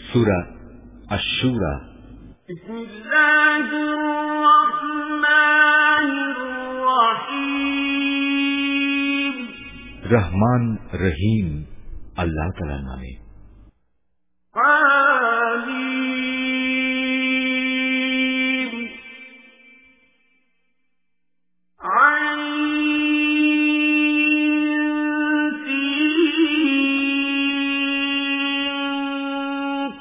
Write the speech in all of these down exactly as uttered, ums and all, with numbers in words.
সূরা আশ-শূরা। বিসমিল্লাহির রহমানির রহিম। রহমান রহিম আল্লাহ তাআলার নামে। আমিন। আইন সিন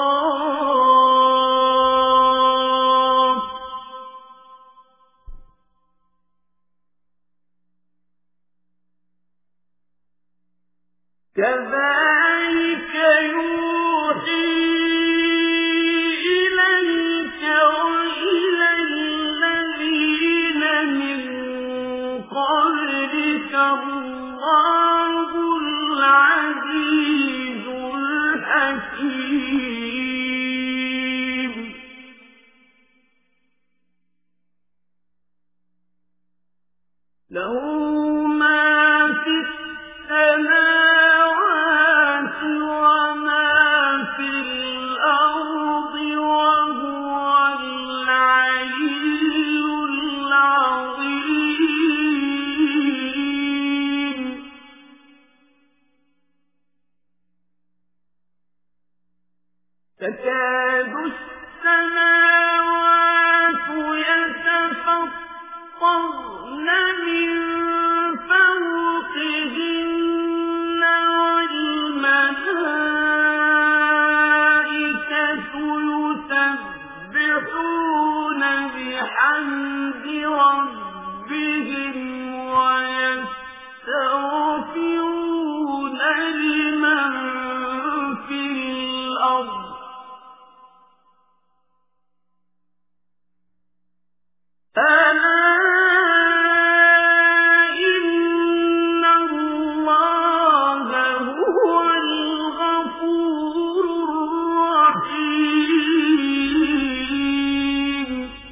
কাফ। كذلك يوحي إليك وإلى الذين من قبلك الله العزيز الحكيم. له ما في السماوات وما في الأرض وهو العلي العظيم. تكاد السماوات يتفطرن من فوقهن والملائكة يسبحون بحمد ربهم ويستغفرون لمن في الأرض ألا إن الله هو الغفور الرحيم.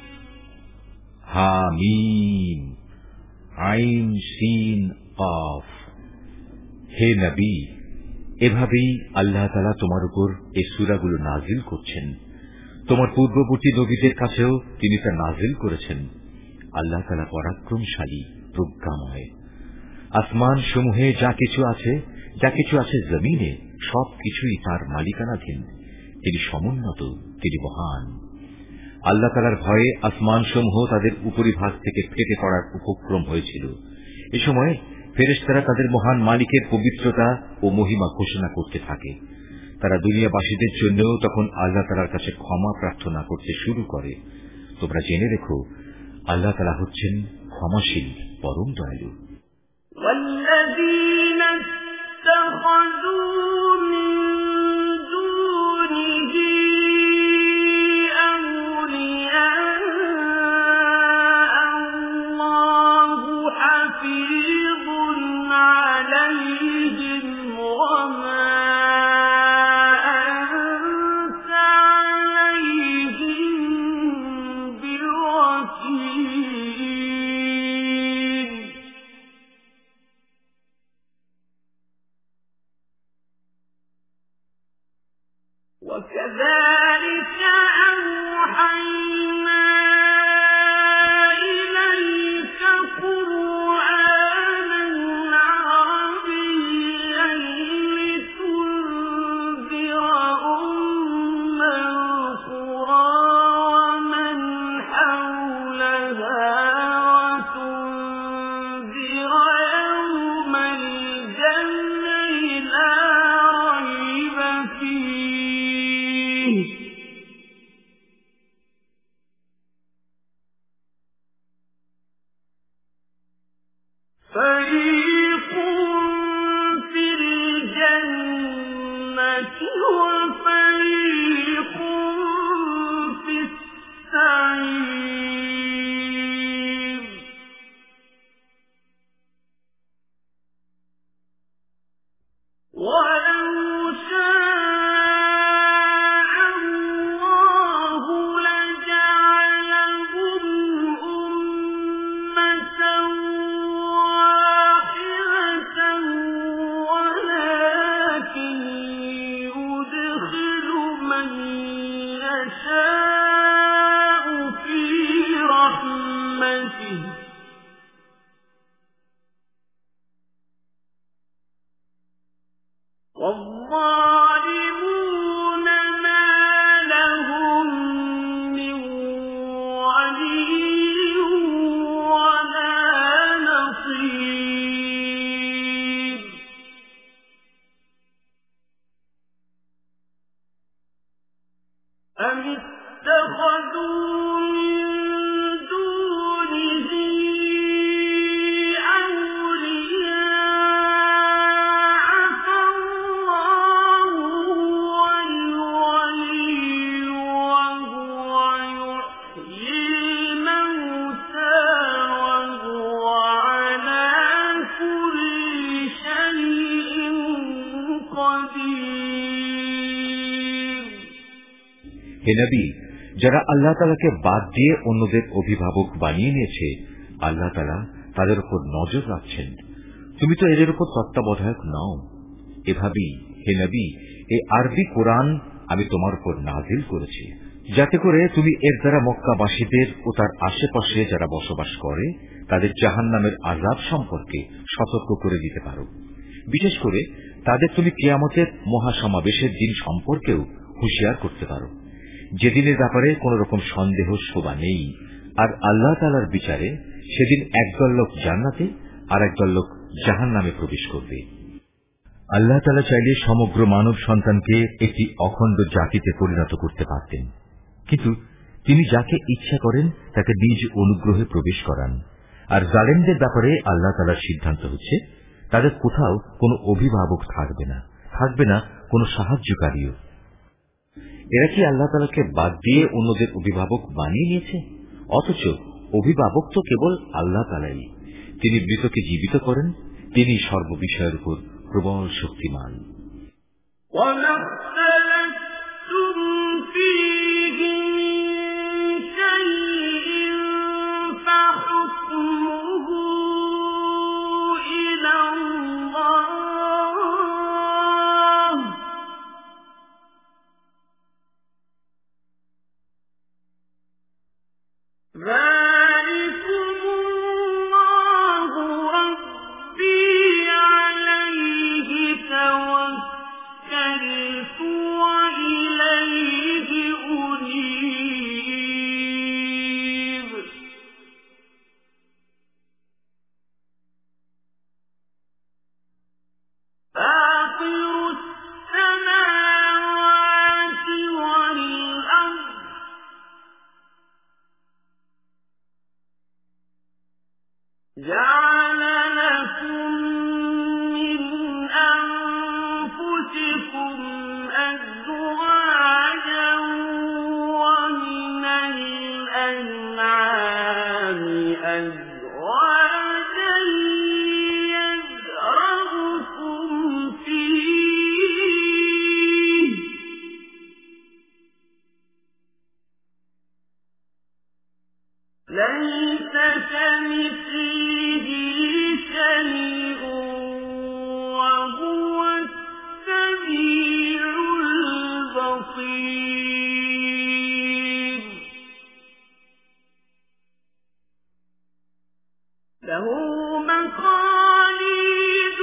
হামিম আইন সিন কাফ। হে নবী, এভাবেই আল্লাহ তাআলা তোমার উপর এই সূরাগুলো নাজিল করছেন। তোমার পূর্ববর্তী নবীদের কাছেও তিনি তা নাজিল করেছেন। আল্লাহ তাআলা পরাক্রমশালী, প্রজ্ঞাময়। আসমান সমূহে যা কিছু আছে, যা কিছু আছে জমিনে, সবকিছুই তার মালিকানাধীন। তিনি সমুন্নত, তিনি মহান। আল্লাহ তাআলার ভয়ে আসমান সমূহ তাদের উপরিভাগ থেকে ফেটে পড়ার উপক্রম হয়েছিল। এ সময় ফেরেশতারা তাদের মহান মালিকের পবিত্রতা ও মহিমা ঘোষণা করতে থাকে। তারা দুনিয়াবাসীদের জন্য তখন আল্লাহ তাআলার কাছে ক্ষমা প্রার্থনা করতে শুরু করে। তোমরা জেনে রেখো, আল্লাহ তাআলা হচ্ছেন ক্ষমাশীল, পরম দয়ালু। والذين اتخذوا من دونه أولياء الله حفيظ عليهم وما أنت عليهم بوكيل. وكذلك أوحينا إليك قرآنا عربيا لتنذر أم القرى ومن حولها وتنذر يوم الجمع لا ريب فيه. فريق في الجنة وفريق في السعير. ولو شاء الله لجعلهم أمة واحدة ولكن يدخل من يشاء في رحمته والظالمون ما لهم من ولي ولا نصير أم اتخذوا হে নবী, যারা আল্লাহ তাআলাকে বাদ দিয়ে অন্যদের অভিভাবক বানিয়ে নিয়েছে, আল্লাহ তাআলা তাদের উপর নজর রাখছেন। তুমি তো এদের উপর তত্ত্বাবধায়ক নও। এভাবেই হে নবী, এই আরবি কোরআন আমি তোমার উপর নাজিল করেছি, যাতে করে তুমি এর দ্বারা মক্কাবাসীদের ও তার আশেপাশে যারা বসবাস করে তাদের জাহান্নামের আযাব সম্পর্কে সতর্ক করে দিতে পারো। বিশেষ করে তাদের তুমি কিয়ামতের মহাসমাবেশের দিন সম্পর্কেও হুঁশিয়ার করতে পারো, যেদিনের ব্যাপারে কোন রকম সন্দেহ শোভা নেই। আর আল্লাহ তাআলার বিচারে সেদিন একদল লোক জান্নাতে আর একদল লোক জাহান্নামে প্রবেশ করবে। আল্লাহ তাআলা চাইলে সমগ্র মানব সন্তানকে একটি অখণ্ড জাতিতে পরিণত করতে পারতেন, কিন্তু তিনি যাকে ইচ্ছা করেন তাকে নিজ অনুগ্রহে প্রবেশ করান। আর জালেমদের ব্যাপারে আল্লাহ তাআলার সিদ্ধান্ত হচ্ছে তাদের কোথাও কোনো অভিভাবক থাকবে না, থাকবে না কোনো সাহায্যকারীও। এরা কি আল্লাহ তাআলাকে বাদ দিয়ে অন্যদের অভিভাবক বানিয়ে নিয়েছে? অথচ অভিভাবক তো কেবল আল্লাহ তাআলাই। তিনি মৃতকে জীবিত করেন, তিনি সর্ববিষয়ের উপর প্রবল শক্তিমান। جعل لكم من أنفسكم أزواجا ومن الأنعام أزواجا يذرأكم فيه ليس كمثله شيء وهو السميع البصير له مقاليد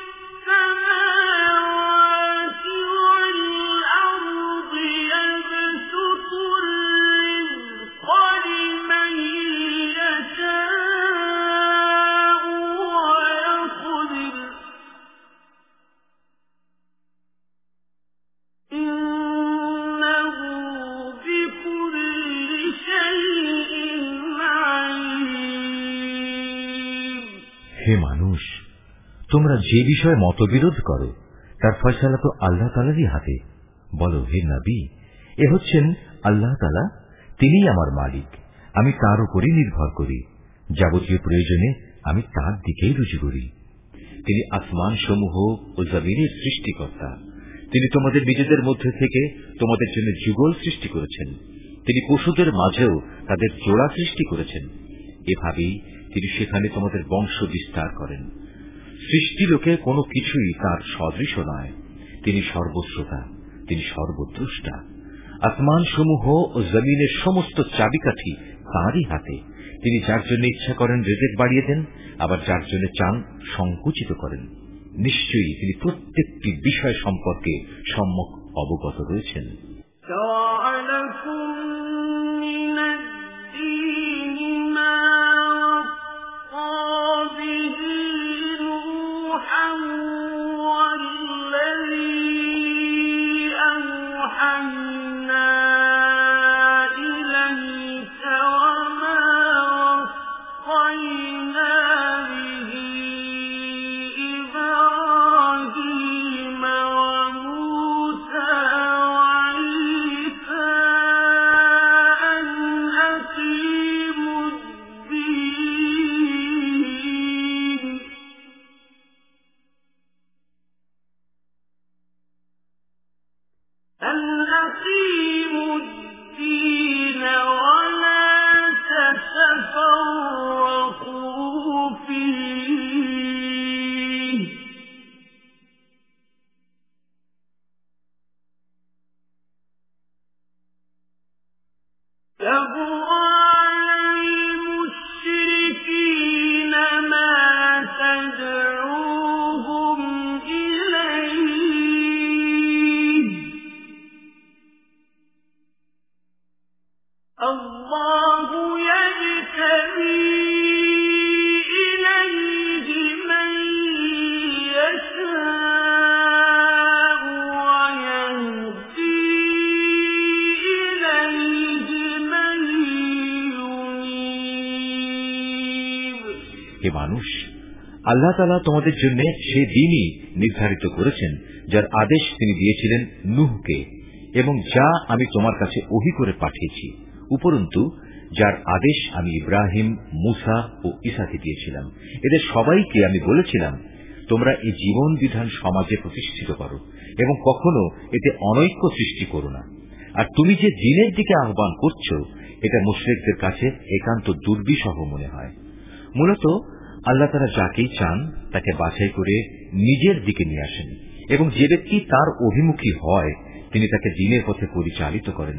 السماوات والأرض يبسط الرزق لمن يشاء ويقدر إنه بكل شيء عليم। হে মানুষ, তোমরা যে বিষয়ে মতবিরোধ করো তার ফয়সালা তো আল্লাহ তাআলারই হাতে। বলো হে নবী, এ হচ্ছেন আল্লাহ তাআলা, তিনিই আমার মালিক, আমি তার উপরই নির্ভর করি, যাবতীয় প্রয়োজনে আমি তার দিকেই রুজু করি। তিনি আসমান সমূহ ও জমিনের সৃষ্টিকর্তা। তিনি তোমাদের নিজেদের মধ্যে থেকে তোমাদের জন্য যুগল সৃষ্টি করেছেন। তিনি পশুদের মাঝেও তাদের জোড়া সৃষ্টি করেছেন। এভাবেই তিনি সেখানে তোমাদের বংশ বিস্তার করেন। সৃষ্টি লোকে কোনো কিছুই তার সদৃশ নয়। তিনি সর্বশ্রোতা, তিনি সর্বদ্রষ্টা। আসমান সমূহ ও জমিনের সমস্ত চাবিকাঠি তাঁরই হাতে। তিনি যার জন্য ইচ্ছা করেন রিজিক বাড়িয়ে দেন, আবার যার জন্য চান সংকুচিত করেন। নিশ্চয়ই তিনি প্রত্যেকটি বিষয় সম্পর্কে সম্যক অবগত রয়েছেন। হে মানুষ, আল্লাহ তাআলা তোমাদের জন্য সে দিনই নির্ধারিত করেছেন যার আদেশ তিনি দিয়েছিলেন নূহকে, এবং যা আমি তোমার কাছে ওহী করে পাঠিয়েছি, উপরন্তু যার আদেশ আমি ইব্রাহিম, মূসা ও ঈসাকে দিয়েছিলাম। এদের সবাইকে আমি বলেছিলাম, তোমরা এই জীবন বিধান সমাজে প্রতিষ্ঠিত করো এবং কখনো এতে অনৈক্য সৃষ্টি করো না। আর তুমি যে দ্বীনের দিকে আহ্বান করছ, এটা মুশরিকদের কাছে একান্ত দুর্বিষহ মনে হয়। মূলত আল্লাহ তাআলা যাকেই চান তাকে বাছাই করে নিজের দিকে নিয়ে আসেন, এবং যে ব্যক্তি তার অভিমুখী হয় তিনি তাকে দ্বীনের পথে পরিচালিত করেন।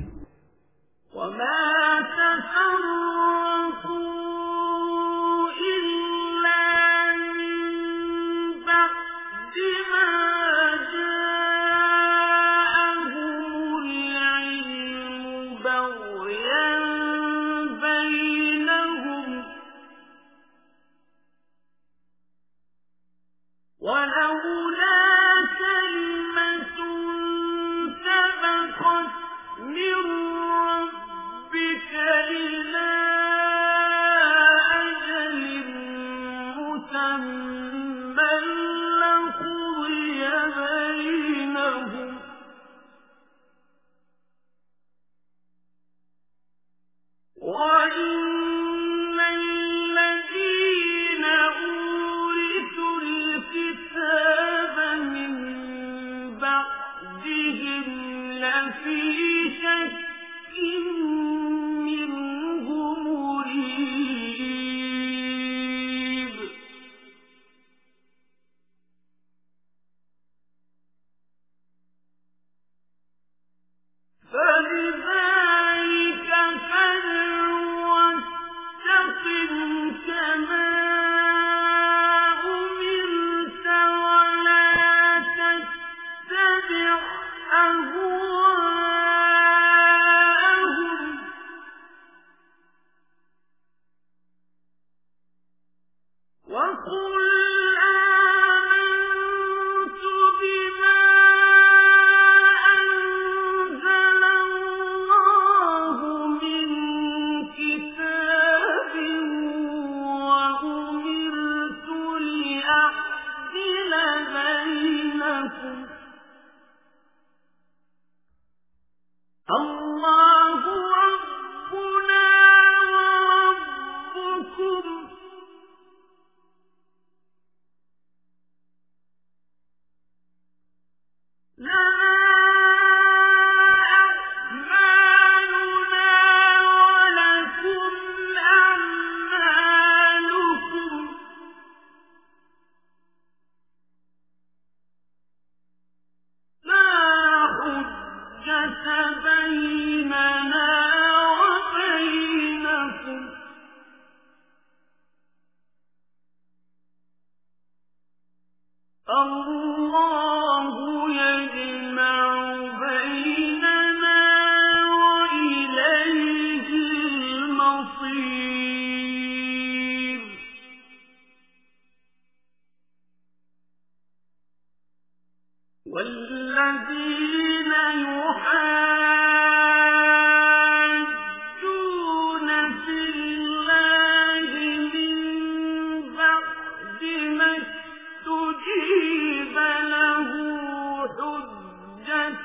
بيننا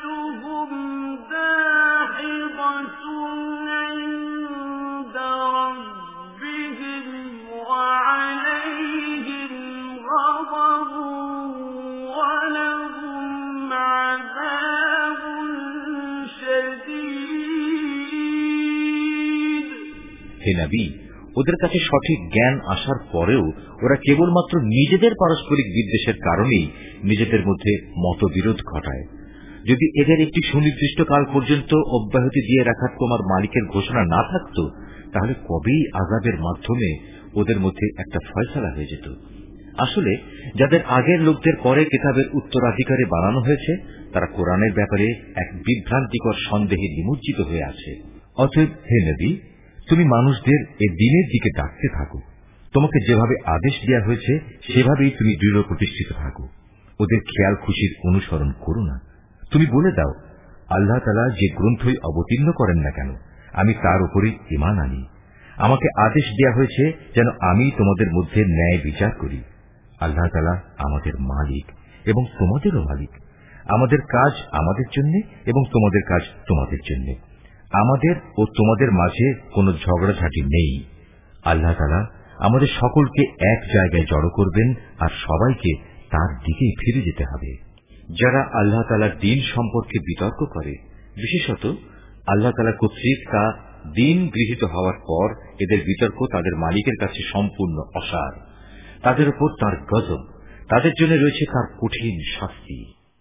হে নবী, ওদের কাছে সঠিক জ্ঞান আসার পরেও ওরা কেবলমাত্র নিজেদের পারস্পরিক বিদ্বেষের কারণেই নিজেদের মধ্যে মতবিরোধ ঘটায়। যদি এদের একটি সুনির্দিষ্ট কাল পর্যন্ত অব্যাহতি দিয়ে রাখার তোমার মালিকের ঘোষণা না থাকত, তাহলে কবেই আযাবের মাধ্যমে ওদের মধ্যে একটা ফয়সালা হয়ে যেত। আসলে যাদের আগের লোকদের পরে কিতাবের উত্তরাধিকারী বানানো হয়েছে, তারা কোরআনের ব্যাপারে এক বিভ্রান্তিকর সন্দেহে নিমজ্জিত হয়ে আছে। অতএব হে নবী, তুমি মানুষদের এ দ্বীনের দিকে ডাকতে থাকো। তোমাকে যেভাবে আদেশ দেওয়া হয়েছে সেভাবেই তুমি দৃঢ় প্রতিষ্ঠিত থাকো। ওদের খেয়াল খুশির অনুসরণ করো না। তুমি বলে দাও, আল্লাহ তাআলা যে গ্রন্থই অবতীর্ণ করেন না কেন, আমি তার উপরই ঈমান আনি। আমাকে আদেশ দেওয়া হয়েছে যেন আমি তোমাদের মধ্যে ন্যায় বিচার করি। আল্লাহ তাআলা আমাদের মালিক এবং তোমাদেরও মালিক। আমাদের কাজ আমাদের জন্য এবং তোমাদের কাজ তোমাদের জন্য। আমাদের ও তোমাদের মাঝে কোনো ঝগড়াঝাটি নেই। আল্লাহ তাআলা আমাদের সকলকে এক জায়গায় জড়ো করবেন আর সবাইকে তার দিকেই ফিরে যেতে হবে। যারা আল্লাহ তাআলার দ্বীন সম্পর্কে বিতর্ক করে, বিশেষত আল্লাহ তাআলা কর্তৃক তা দ্বীন গৃহীত হওয়ার পর এদের বিতর্ক তাদের মালিকের কাছে সম্পূর্ণ অসার, তাদের উপর তার গজব, তাদের জন্য রয়েছে তার কঠিন শাস্তি।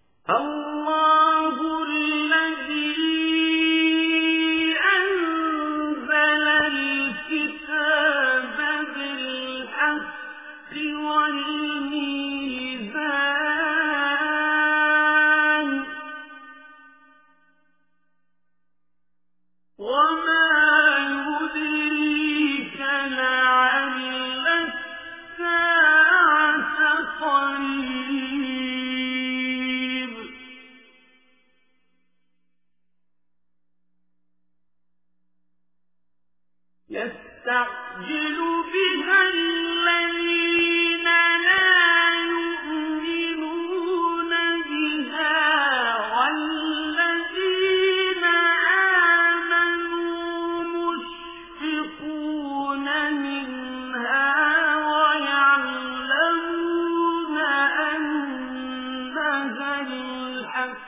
يستعجل بها الذين لا يؤمنون بها والذين آمنوا مشفقون منها ويعلمون أنها الحق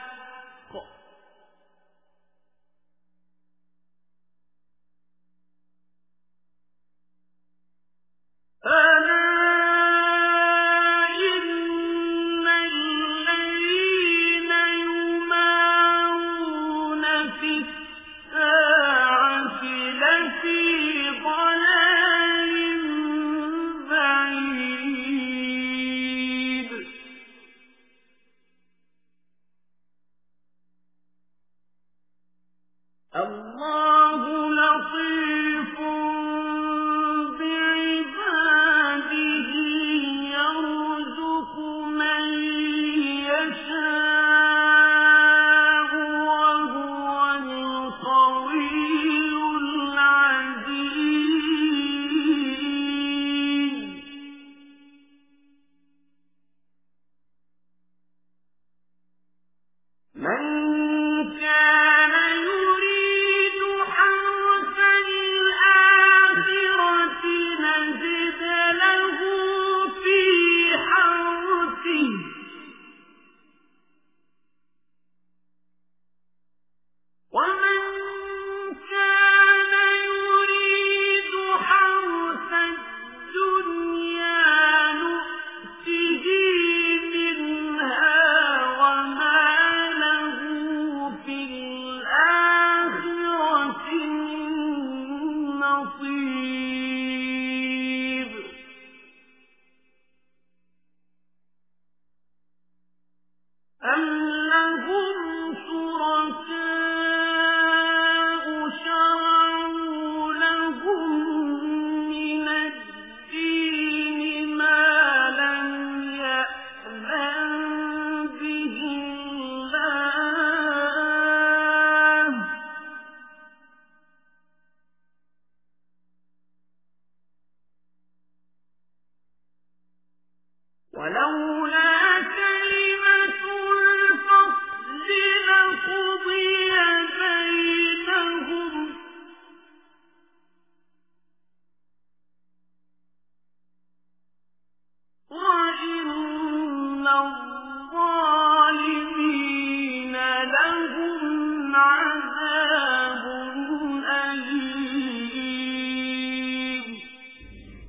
ألا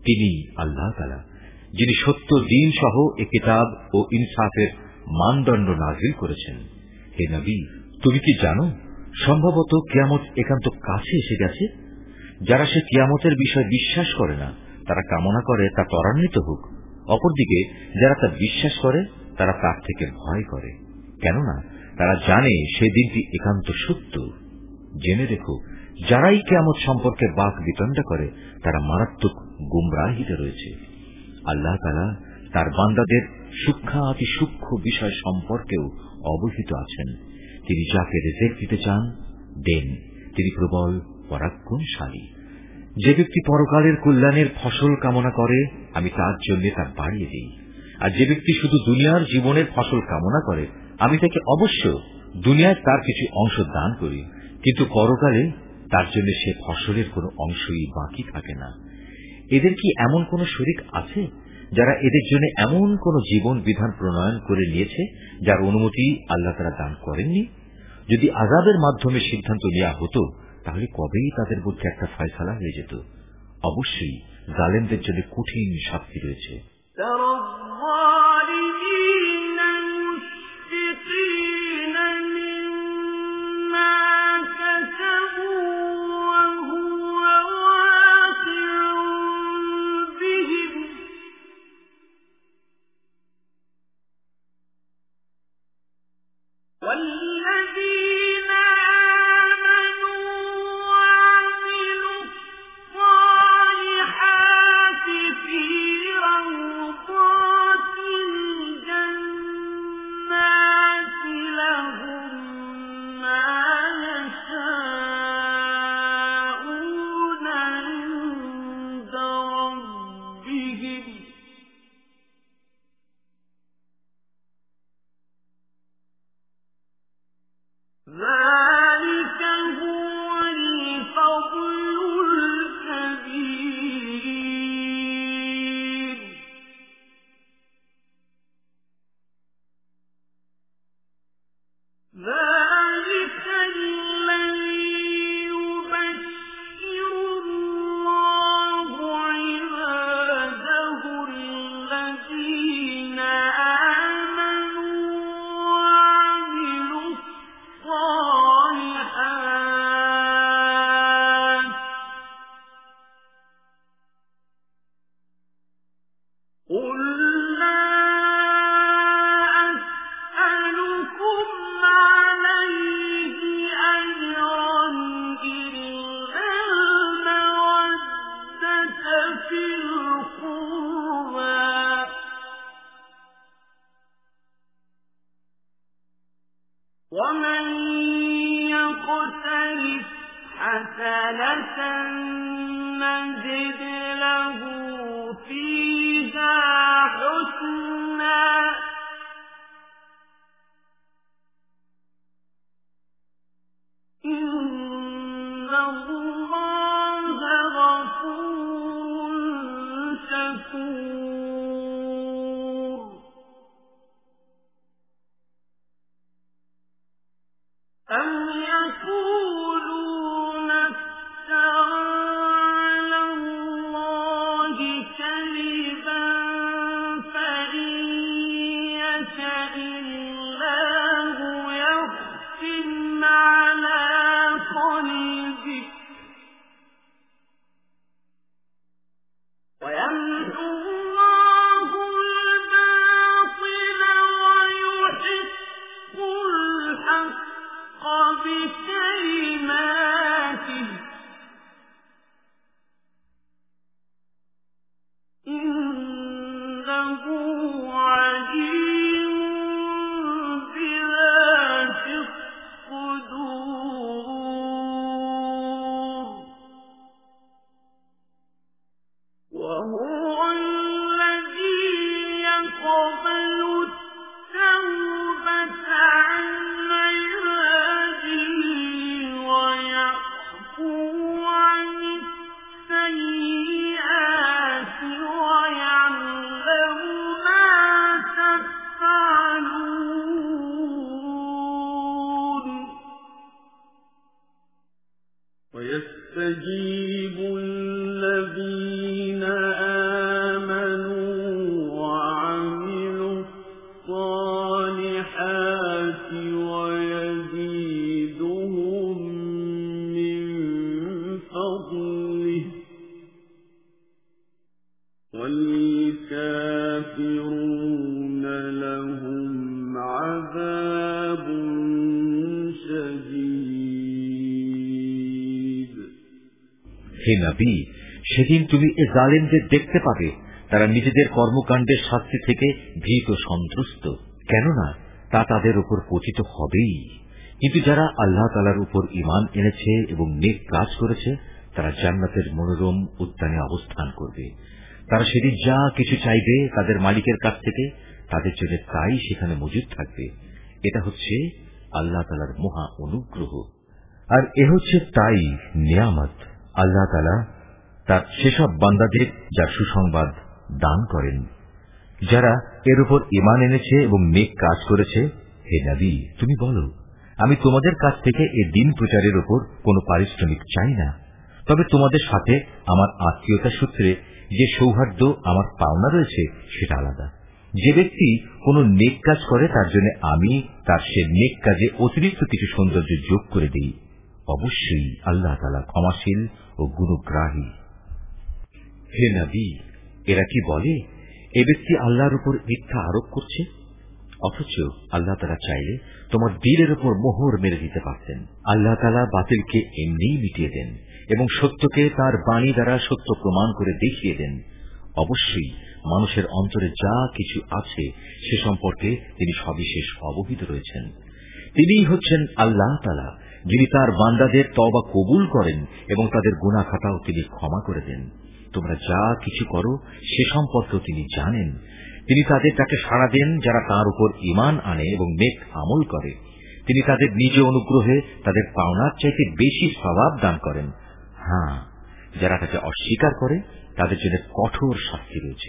তিনি আল্লাহ তাআলা, যিনি সত্য দ্বীন সহ এ কিতাব ও ইনসাফের মানদণ্ড নাযিল করেছেন। হে নবী, তুমি কি জানো সম্ভবত কিয়ামত একান্ত কাছে এসে গেছে? যারা সে কিয়ামতের বিষয় বিশ্বাস করে না, তারা কামনা করে তা ত্বরান্বিত হোক। অপরদিকে যারা তা বিশ্বাস করে, তারা তার থেকে ভয় করে, কেননা তারা জানে সে দিনটি একান্ত সত্য। জেনে রেখো, যারাই কিয়ামত সম্পর্কে বাক বিতণ্ডা করে, তারা মারাত্মক গুমরাহিতে রয়েছে। আল্লাহ তাআলা তার বান্দাদের সূক্ষ্মাতি সূক্ষ্ম বিষয় সম্পর্কেও অবহিত আছেন। তিনি যাকে রিজিক দিতে চান দেন, তিনি প্রবল পরাক্রমশালী। যে ব্যক্তি পরকালের কল্যাণের ফসল কামনা করে, আমি তার জন্য তা বাড়িয়ে দিই। আর যে ব্যক্তি শুধু দুনিয়ার জীবনের ফসল কামনা করে, আমি তাকে অবশ্য দুনিয়ায় তার কিছু অংশ দান করি, কিন্তু পরকালে তার জন্য সে ফসলের কোনো অংশই বাকি থাকে না। এদের কি এমন কোন শরীক আছে যারা এদের জন্য এমন কোন জীবন বিধান প্রণয়ন করে নিয়েছে যার অনুমতি আল্লাহ তাআলা দান করেননি? যদি আযাবের মাধ্যমে সিদ্ধান্ত নেওয়া হতো, তাহলে কবেই তাদের মধ্যে একটা ফয়সালা হয়ে যেত। অবশ্যই জালেমদের জন্য কঠিন শাস্তি রয়েছে। والذين آمنوا وعملوا الصالحات في روضات الجنات لهم ما يشاءون عند ربهم ذلك هو الفضل الكبير ذلك الذي يبشر الله عباده الذين آمنوا وعملوا الصالحات قل لا أسألكم عليه أجرا إلا المودة في القربى ومن يقترف حسنة نزد له فيها حسنا إن الله غفور شكور أم يقولون افترى على الله كذبا فإن يشأ الله يختم على قلبك ويمحو الله الباطل ويحق الحق بكلماته إنه عليم بذات الصدور وهو الذي يقبل التوبة عن عباده ويعفو عن السيئات ويعلم ما تفعلون ويستجيب الذين آمنوا হে নবী, সেদিন তুমি এ জালেমদের দেখতে পাবে, তারা নিজেদের কর্মকাণ্ডের শাস্তি থেকে ভীত সন্ত্রস্ত, কেননা তা তাদের উপর পতিত হবেই। কিন্তু যারা আল্লাহ তাআলার উপর ঈমান এনেছে এবং নেক কাজ করেছে, তারা জান্নাতের মনোরম উদ্যানে অবস্থান করবে। তারা সেদিন যা কিছু চাইবে তাদের মালিকের কাছ থেকে, তাদের জন্য তাই সেখানে মজুদ থাকবে। এটা হচ্ছে আল্লাহ তাআলার মহা অনুগ্রহ, আর এ হচ্ছে তাই নিয়ামত আল্লাহ তাআলা তার সেসব বান্দাদের যার সুসংবাদ দান করেন, যারা এর উপর ঈমান এনেছে এবং নেক কাজ করেছে। হে নবী, তুমি বলো, আমি তোমাদের কাছ থেকে এ দিন প্রচারের উপর কোনো পারিশ্রমিক চাই না, তবে তোমাদের সাথে আমার আত্মীয়তা সূত্রে যে সৌহার্দ্য আমার পাওনা রয়েছে সেটা আলাদা। যে ব্যক্তি কোনো নেক কাজ করে তার জন্য আমি তার সে নেক কাজে অতিরিক্ত কিছু সৌন্দর্য যোগ করে দিই। অবশ্যই আল্লাহ তাআলা ক্ষমাশীল ও গুণগ্রাহী। হে নবী, এরা কি বলে এ ব্যক্তি আল্লাহর উপর মিথ্যা আরোপ করছে? অথচ আল্লাহ তাআলা চাইলে তোমার দিলের উপর মোহর মেরে দিতে পারতেন। আল্লাহ তাআলা বাতিলকে এমনিই মিটিয়ে দেন এবং সত্যকে তার বাণী দ্বারা সত্য প্রমাণ করে দেখিয়ে দেন। অবশ্যই মানুষের অন্তরে যা কিছু আছে সে সম্পর্কে তিনি সবিশেষ অবহিত রয়েছেন। তিনিই হচ্ছেন আল্লাহ তাআলা, যিনি তার বান্দাদের তওবা কবুল করেন এবং তাদের গুনাহ খাতাও তিনি ক্ষমা করে দেন। তোমরা যা কিছু করো সে সম্পর্কেও তিনি জানেন। তিনি তাদের ডাকে সাড়া দেন যারা তাঁর উপর ঈমান আনে এবং নেক আমল করে। তিনি তাদের নিজ অনুগ্রহে তাদের পাওনার চাইতে বেশি সওয়াব দান করেন। হ্যাঁ, যারা তাকে অস্বীকার করে তাদের জন্য কঠোর শাস্তি রয়েছে।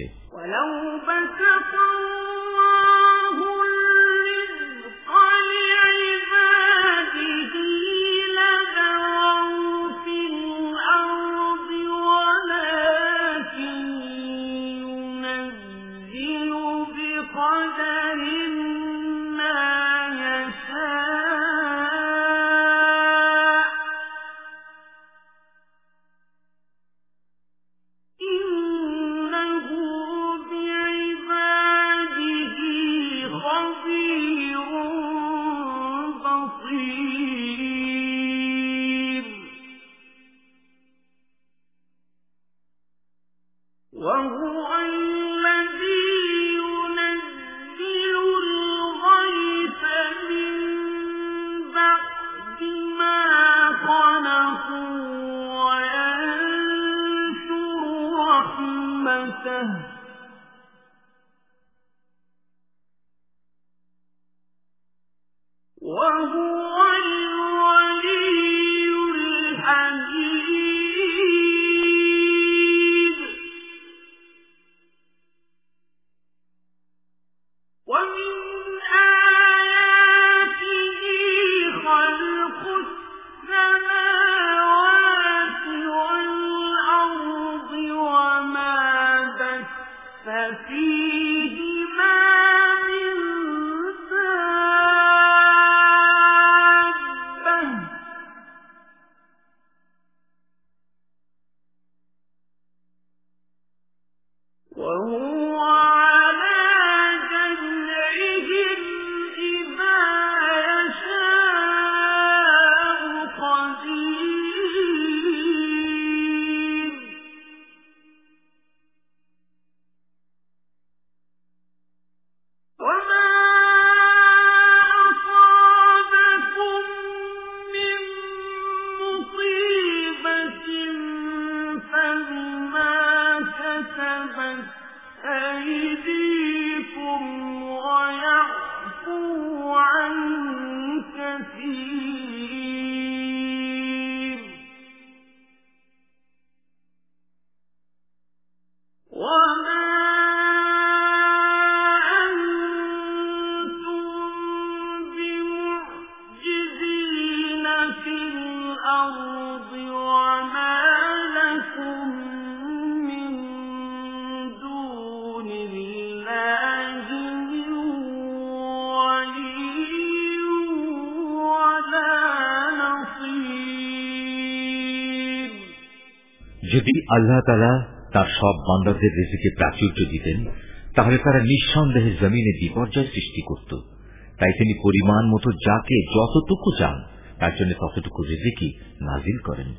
যদি আল্লাহ তাআলা তার সব বান্দাদের রিজিকে প্রাচুর্য দিতেন তাহলে তারা নিঃসন্দেহে জমিনে বিপর্যয় সৃষ্টি করত। তাই তিনি পরিমাণ মতো যাকে যতটুকু চান তার জন্য ততটুকু রিজিকই নাজিল করেন।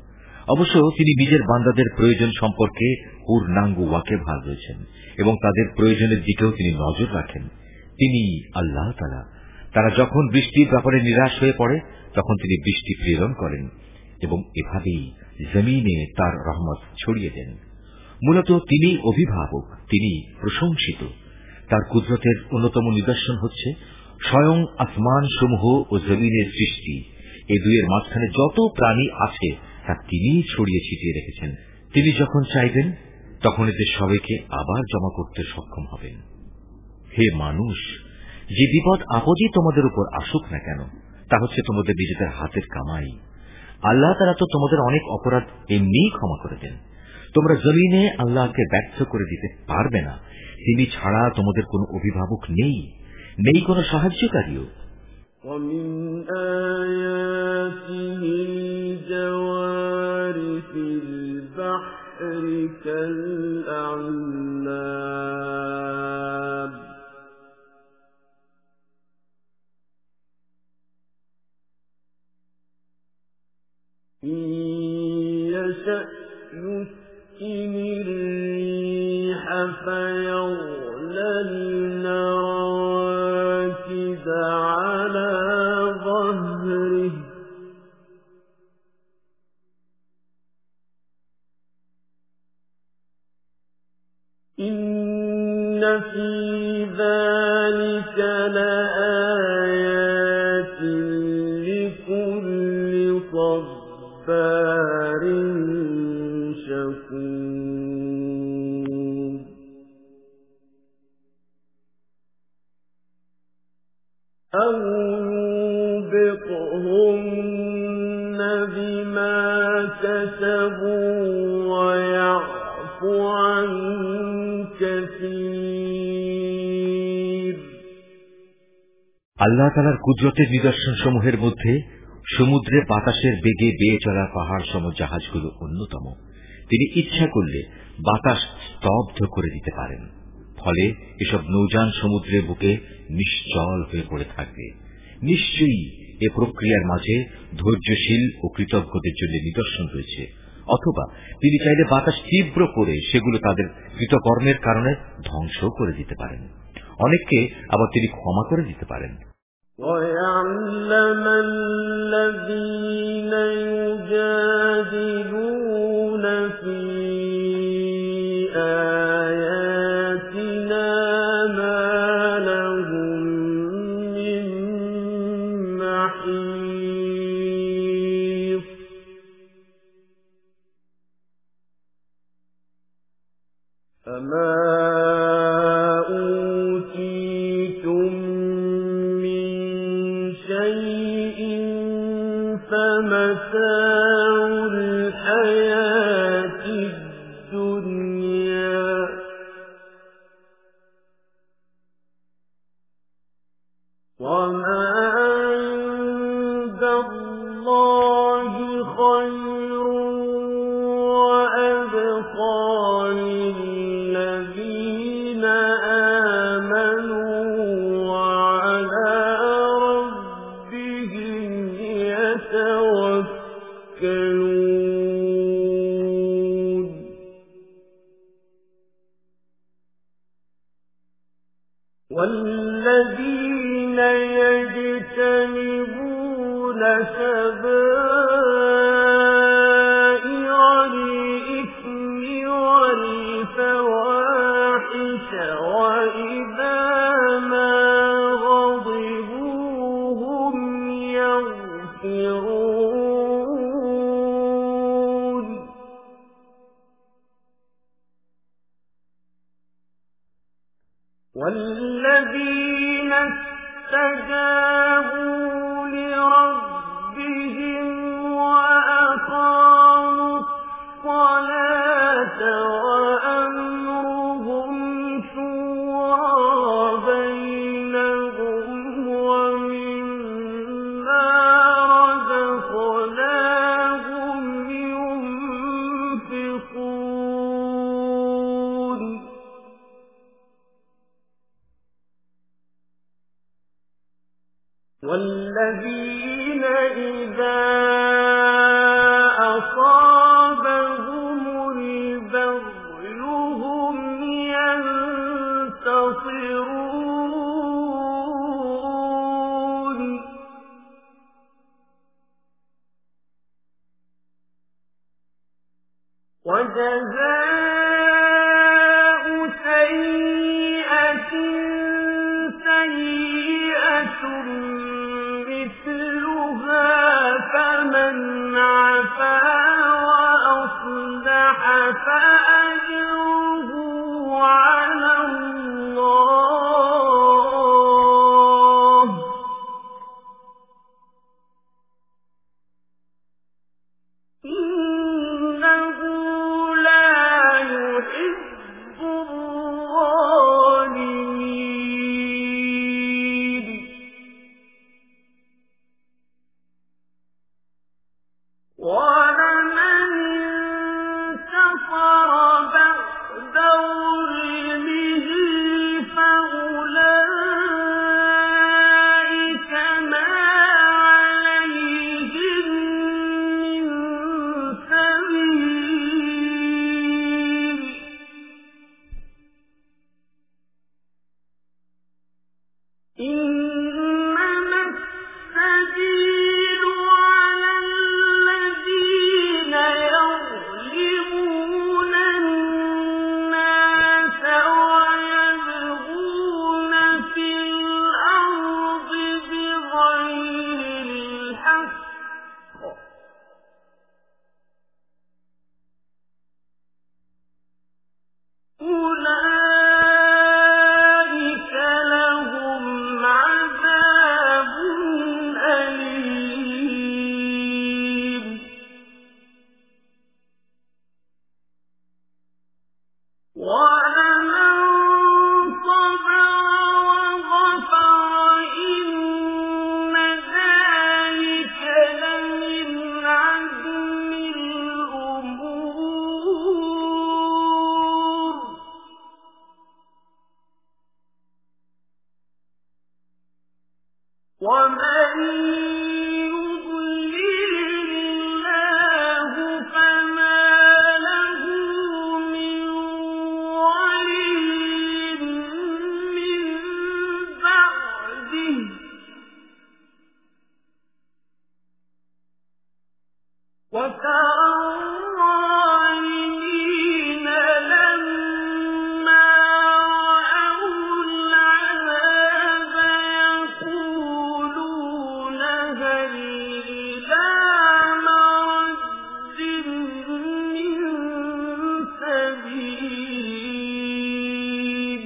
অবশ্য তিনি নিজের বান্দাদের প্রয়োজন সম্পর্কে পূর্ণাঙ্গ ওয়াকিবহাল রয়েছেন এবং তাদের প্রয়োজনের দিকেও তিনি নজর রাখেন। তিনি আল্লাহ তাআলা। তারা যখন বৃষ্টির ব্যাপারে নিরাশ হয়ে পড়ে তখন তিনি বৃষ্টি প্রেরণ করেন এবং এভাবেই জমিনে তার রহমত ছড়িয়ে দেন। মূলত তিনি অভিভাবক, তিনি প্রশংসিত। তার কুদরতের অন্যতম নিদর্শন হচ্ছে স্বয়ং আসমান সমূহ ও জমিনের সৃষ্টি। এই দুইয়ের মাঝখানে যত প্রাণী আছে তা তিনিই ছড়িয়ে ছিটিয়ে রেখেছেন। তিনি যখন চাইবেন তখন এদের সবাইকে আবার জমা করতে সক্ষম হবেন। হে মানুষ, যে বিপদ আপদই তোমাদের উপর আসুক না কেন তা হচ্ছে তোমাদের নিজেদের হাতের কামাই। আল্লাহ তাআলা তো তোমাদের অনেক অপরাধ এমনিই ক্ষমা করে দেন। তোমরা জমিনে আল্লাহকে ব্যর্থ করে দিতে পারবে না। তিনি ছাড়া তোমাদের কোনো অভিভাবক নেই, নেই কোনো সাহায্যকারীও। وَمِنْ آيَاتِهِ الْجَوَارِ فِي الْبَحْرِ كَالْأَعْلَامِ إِنْ يَشَأْ يُسْكِنِ الرِّيحَ فَيَظْلَلْنَ رَوَاكِدَ عَلَى ظَهْرِهِ إِنَّ فِي ذَلِكَ لَآيَاتٍ لِكُلِّ صَبَّارٍ شَكُورٍ أَوْ يُوبِقْهُنَّ بِمَا كَسَبُوا وَيَعْفُ عَن كَثِيرٍ। আল্লাহ তাআলার কুদরতের নিদর্শন সমূহের মধ্যে সমুদ্রে বাতাসের বেগে বেয়ে চলা পাহাড় সম জাহাজগুলো অন্যতম। তিনি ইচ্ছা করলে বাতাস স্তব্ধ করে দিতে পারেন, ফলে এসব নৌযান সমুদ্রের বুকে নিশ্চল হয়ে পড়ে থাকবে। নিশ্চয়ই এ প্রক্রিয়ার মাঝে ধৈর্যশীল ও কৃতজ্ঞদের জন্য নিদর্শন রয়েছে। অথবা তিনি চাইলে বাতাস তীব্র করে সেগুলো তাদের কৃতকর্মের কারণে ধ্বংস করে দিতে পারেন। অনেককে আবার তিনি ক্ষমা করে দিতে পারেন। وَيَعْلَمَ الَّذِينَ يُجَادِلُونَ فِي آيَاتِنَا مَا لَهُم مِّن مَّحِيصٍ فَمَا مَتَاعُ الْحَيَاةِ الدُّنْيَا وَمَا عِندَ اللَّهِ خَيْرٌ وَأَبْقَىٰ لِلَّذِينَ آمَنُوا وَعَلَىٰ رَبِّهِمْ يَتَوَكَّلُونَ وَالَّذِينَ يَجْتَنِبُونَ كَبَائِرَ الْإِثْمِ وَالْفَوَاحِشَ وَإِذَا مَا غَضِبُوا هُمْ يَغْفِرُونَ وَالَّذِينَ اسْتَجَابُوا لِرَبِّهِمْ وَأَقَامُوا الصَّلَاةَ وَأَمْرُهُمْ شُورَىٰ بَيْنَهُمْ وَمِمَّا رَزَقْنَاهُمْ يُنفِقُونَ وَالَّذِينَ إِذَا أَصَابَهُمْ وجزاء سيئة سيئة مثلها فمن عفا وأصلح فأجره على الله إنه لا يحب الظالمين ولمن انتصر بعد ظلمه فأولئك ما عليهم من سبيل إنما السبيل على الذين يظلمون الناس ويبغون في الأرض بغير الحق أولئك لهم عذاب أليم ولمن صبر وغفر إن ذلك لمن عزم الأمور ومن يضلل الله فما له من ولي من بعده وترى الظالمين لما رأوا العذاب يقولون هل إلى مرد من سبيل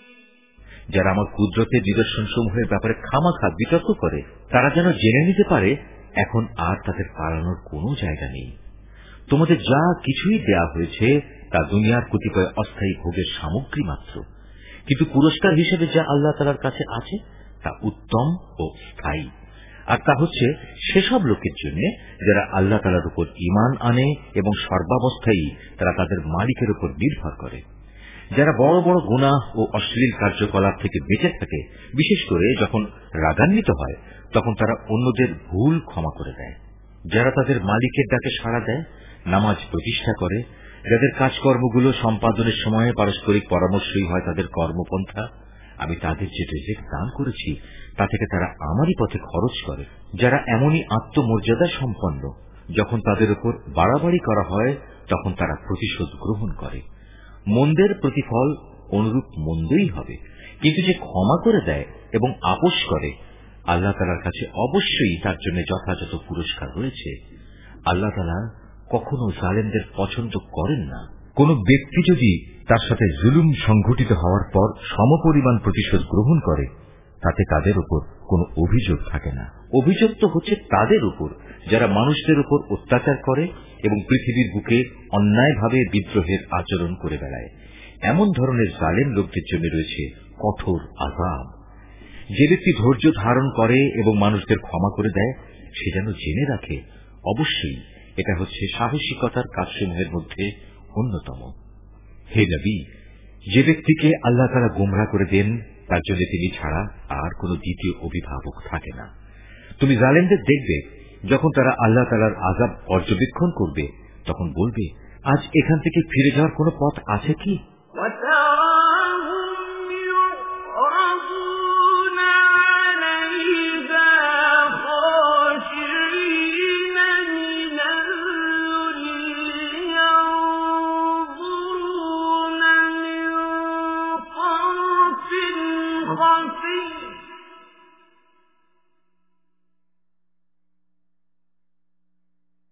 যারা আমার কুদরতের নিদর্শন সমূহের ব্যাপারে খামাখা বিতর্ক করে তারা যেন জেনে নিতে পারে এখন আর তাদের পালানোর কোনো জায়গা নেই। তোমাদের যা কিছুই দেয়া হয়েছে তা দুনিয়ার কতিপয় অস্থায়ী ভোগের সামগ্রী মাত্র, কিন্তু পুরস্কার হিসেবে যা আল্লাহ তাআলার কাছে আছে তা উত্তম ও স্থায়ী। আর তা হচ্ছে সেসব লোকের জন্য যারা আল্লাহ তাআলার উপর ঈমান আনে এবং সর্বাবস্থায় তারা তাদের মালিকের উপর নির্ভর করে, যারা বড় বড় গুনাহ ও অশ্লীল কার্যকলাপ থেকে বেঁচে থাকে, বিশেষ করে যখন রাগান্বিত হয় তখন তারা অন্যদের ভুল ক্ষমা করে দেয়, যারা তাদের মালিকের ডাকে সাড়া দেয়, নামাজ প্রতিষ্ঠা করে, যাদের কাজকর্মগুলো সম্পাদনের সময় পারস্পরিক পরামর্শই হয় তাদের কর্মপন্থা, আমি তাদের যে রিজিক দান করেছি তা থেকে তারা আমারই পথে খরচ করে, যারা এমনই আত্মমর্যাদা সম্পন্ন যখন তাদের উপর বাড়াবাড়ি করা হয় তখন তারা প্রতিশোধ গ্রহণ করে। মন্দের প্রতিফল অনুরূপ মন্দই হবে, কিন্তু যে ক্ষমা করে দেয় এবং আপোষ করে আল্লাহ তাআলার কাছে অবশ্যই তার জন্য যথাযথ পুরস্কার রয়েছে। আল্লাহ তাআলা কখনো জালেমদের পছন্দ করেন না। কোন ব্যক্তি যদি তার সাথে জুলুম সংঘটিত হওয়ার পর সমপরিমাণ প্রতিশোধ গ্রহণ করে তাতে তাদের উপর কোনো অভিযোগ থাকে না। অভিযোগ তো হচ্ছে তাদের উপর যারা মানুষদের উপর অত্যাচার করে এবং পৃথিবীর বুকে অন্যায়ভাবে বিদ্রোহের আচরণ করে বেড়ায়। এমন ধরনের জালেম লোকদের জন্য রয়েছে কঠোর আযাব। যে ব্যক্তি ধৈর্য ধারণ করে এবং মানুষদের ক্ষমা করে দেয় সে যেন জেনে রাখে অবশ্যই এটা হচ্ছে সাহসিকতার কাজসমূহের মধ্যে অন্যতম। হে নবী, যে ব্যক্তিকে আল্লাহ তাআলা গোমরাহ করে দেন তার জন্য তিনি ছাড়া আর কোন দ্বিতীয় অভিভাবক থাকে না। তুমি জালেমদের দেখবে যখন তারা আল্লাহ তাআলার আযাব পর্যবেক্ষণ করবে তখন বলবে, আজ এখান থেকে ফিরে যাওয়ার কোন পথ আছে কি?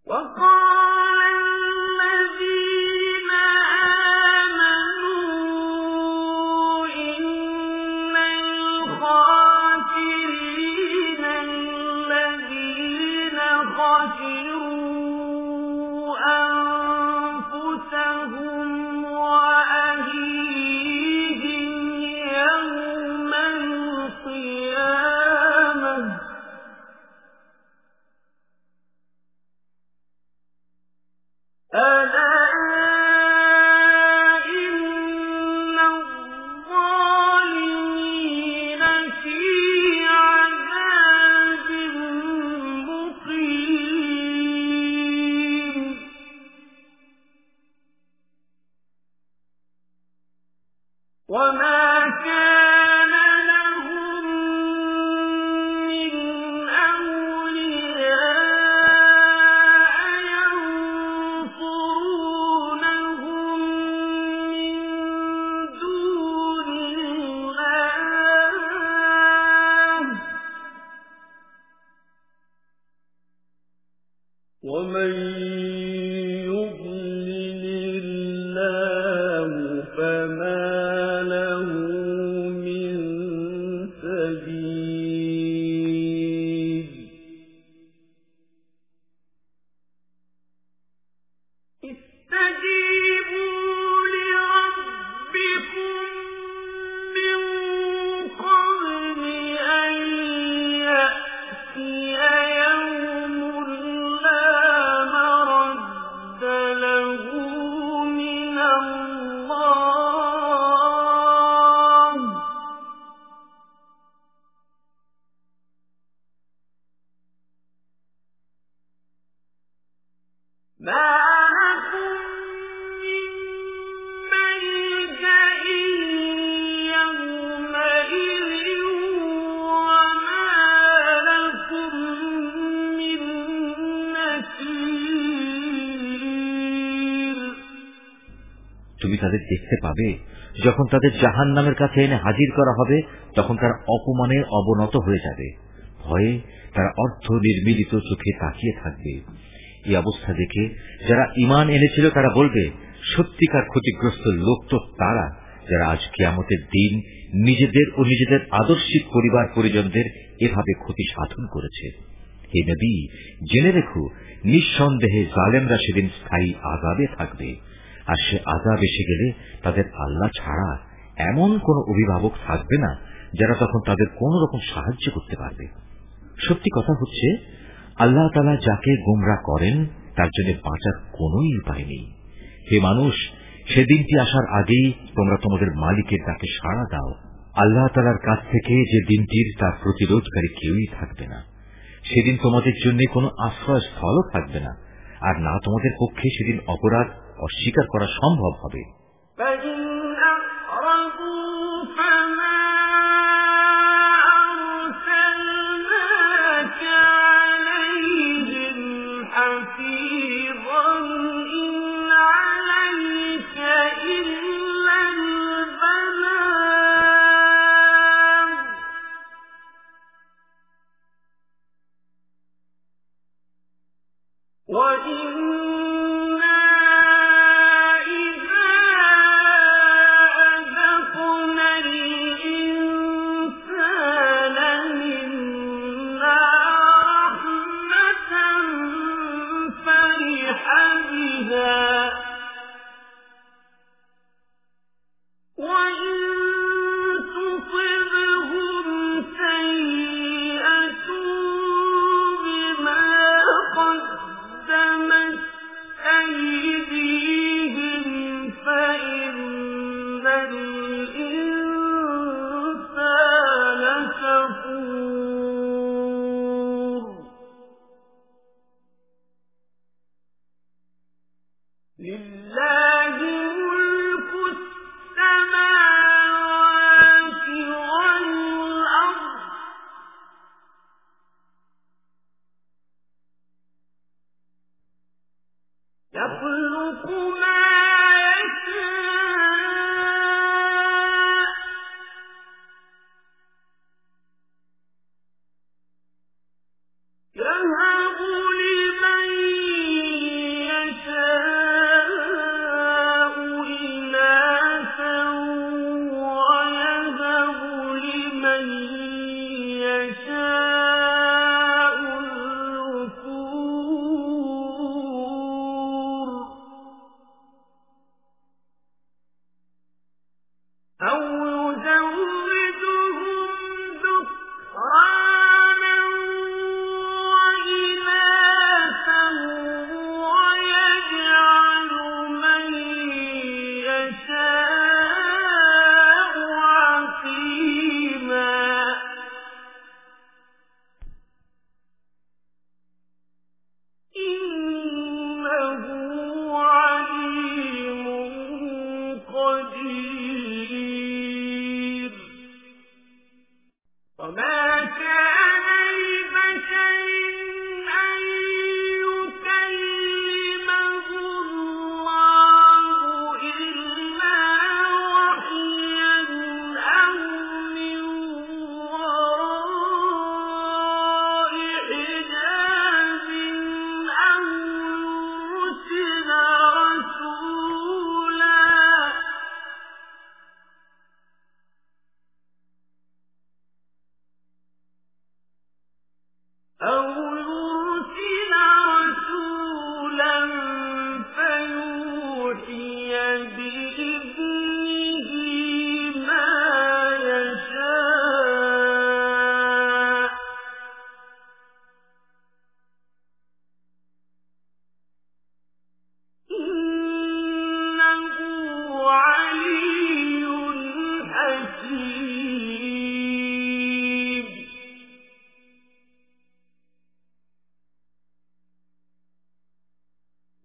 তুমি তাদের দেখতে পাবে যখন তাদের জাহান্নামের কাছে এনে হাজির করা হবে, তখন তারা অপমানে অবনত হয়ে যাবে। ভয়ে তারা অর্ধ নির্মিলিত চোখে তাকিয়ে থাকবে। এই অবস্থা দেখে যারা ঈমান এনেছিল তারা বলবে, সত্যিকার ক্ষতিগ্রস্ত লোক তো তারা যারা আজ কিয়ামতের দিন নিজেদের ও নিজেদের আদর্শিক পরিবার পরিজনদের এভাবে ক্ষতি সাধন করেছে। হে নবী, জেনে রেখো, নিঃসন্দেহে জালেমরা সেদিন স্থায়ী আযাবে থাকবে। আর সে আযাব এসে গেলে তাদের আল্লাহ ছাড়া এমন কোন অভিভাবক থাকবে না যারা তখন তাদের কোন রকম সাহায্য করতে পারবে। সত্যি কথা হচ্ছে, আল্লাহ তাআলা যাকে গোমরা করেন তার জন্য বাঁচার কোন উপায় নেই। হে মানুষ, সেদিনটি আসার আগেই তোমরা তোমাদের মালিকের ডাকে সাড়া দাও। আল্লাহ তাআলার কাছ থেকে যে দিনটির তার প্রতিরোধকারী কেউই থাকবে না। সেদিন তোমাদের জন্য কোনো আশ্রয়স্থলও থাকবে না, আর না তোমাদের পক্ষে সেদিন অপরাধ অস্বীকার করা সম্ভব হবে। يَهَبُ لِمَن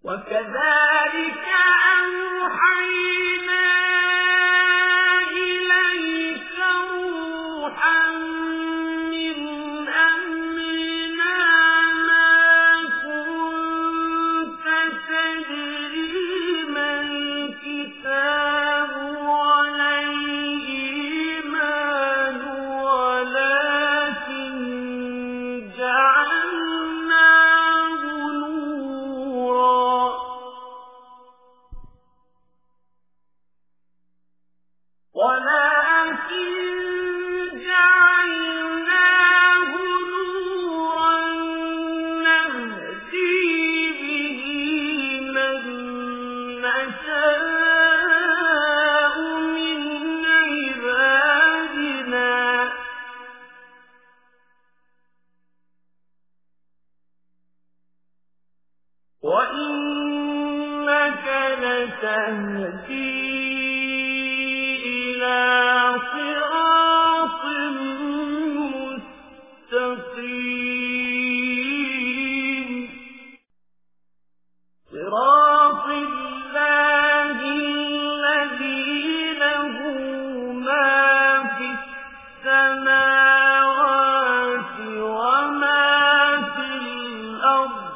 وكذلك أوحينا إليك روحا من أمرنا ما كنت تدري ما الكتاب ولا الإيمان ولكن جعلناه نورا ولكن جعلناه نورا نهدي به من نشاء من عبادنا وإنك لتهدي إلى صراط مستقيم صراط الله الذي له ما في السماوات وما في الأرض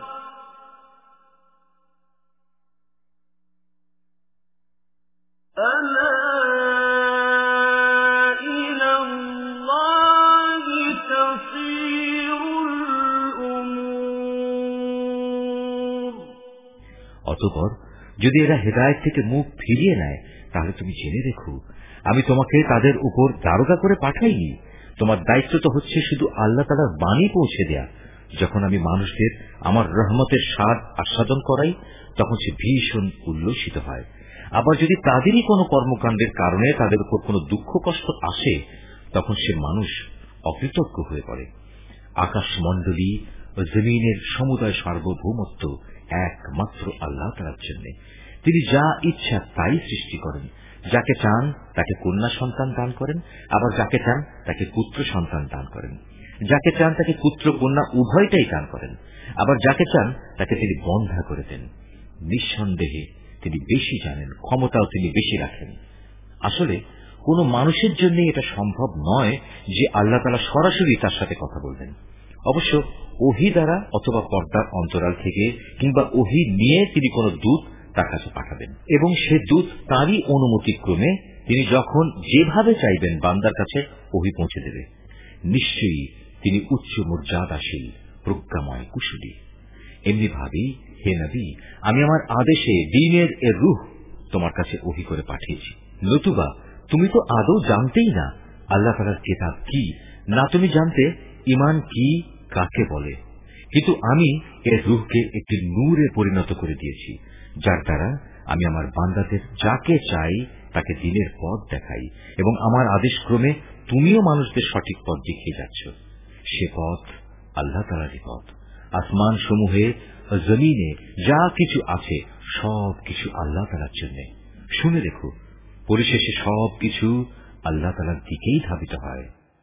ألا إلى الله تصير الأمور অতঃপর যদি এরা হেদায়েত থেকে মুখ ফিরিয়ে নেয় তাহলে তুমি জেনে রেখো আমি তোমাকে তাদের উপর দারোগা করে পাঠাইনি। তোমার দায়িত্ব তো হচ্ছে শুধু আল্লাহ তাআলার বাণী পৌঁছে দেয়া। যখন আমি মানুষদের আমার রহমতের স্বাদ আস্বাদন করাই তখন সে ভীষণ উল্লসিত হয়। আবার যদি তাদেরই কোনো কর্মকাণ্ডের কারণে তাদের উপর কোনো দুঃখ কষ্ট আসে তখন সে মানুষ অকৃতজ্ঞ হয়ে পড়ে। আকাশমণ্ডলী ও জমিনের সমুদয় সার্বভৌমত্ব একমাত্র আল্লাহ তাআলার জন্য। তিনি যা ইচ্ছা তাই সৃষ্টি করেন। যাকে চান তাকে কন্যা সন্তান দান করেন, আবার যাকে চান তাকে পুত্র সন্তান দান করেন। যাকে চান তাকে পুত্র কন্যা উভয়টাই দান করেন, আবার যাকে চান তাকে তিনি বন্ধা করে দেন। নিঃসন্দেহে তিনি বেশি জানেন, ক্ষমতাও তিনি বেশি রাখেন। আসলে কোন মানুষের জন্য এটা সম্ভব নয় যে আল্লাহ তাআলা সরাসরি তার সাথে কথা বলবেন। অবশ্য ওহী দ্বারা অথবা পর্দার অন্তরাল থেকে কিংবা ওহী নিয়ে তিনি কোন দূত তার কাছে পাঠাবেন এবং সে দূত তারই অনুমতিক্রমে তিনি যখন যেভাবে চাইবেন বান্দার কাছে ওহী পৌঁছে দেবে। নিশ্চয়ই তিনি উচ্চ মর্যাদাশীল, প্রজ্ঞাময়, কুশলী। এমনি ভাবেই হে নবী, আমি আমার আদেশে দ্বীনের এর রূহ তোমার কাছে ওহী করে পাঠিয়েছি। নতুবা তুমি তো আদৌ জানতেই না আল্লাহ তাআলার কিতাব কি, না তুমি জানতে ঈমান কি কাকে বলে। কিন্তু আমি এর রূহকে একটি নূরে পরিণত করে দিয়েছি, যার দ্বারা আমি আমার বান্দাদের যাকে চাই তাকে দ্বীনের পথ দেখাই, এবং আমার আদেশ ক্রমে তুমিও মানুষদের সঠিক পথ দেখিয়ে যাচ্ছ। সে পথ আল্লাহ তাআলারই পথ। আসমান সমূহে জমিনে যা কিছু আছে সব কিছু আল্লাহ তাআলার জন্য। শুনে দেখো, পরিশেষে সব কিছু আল্লাহ তাআলার দিকেই ধাবিত হয়।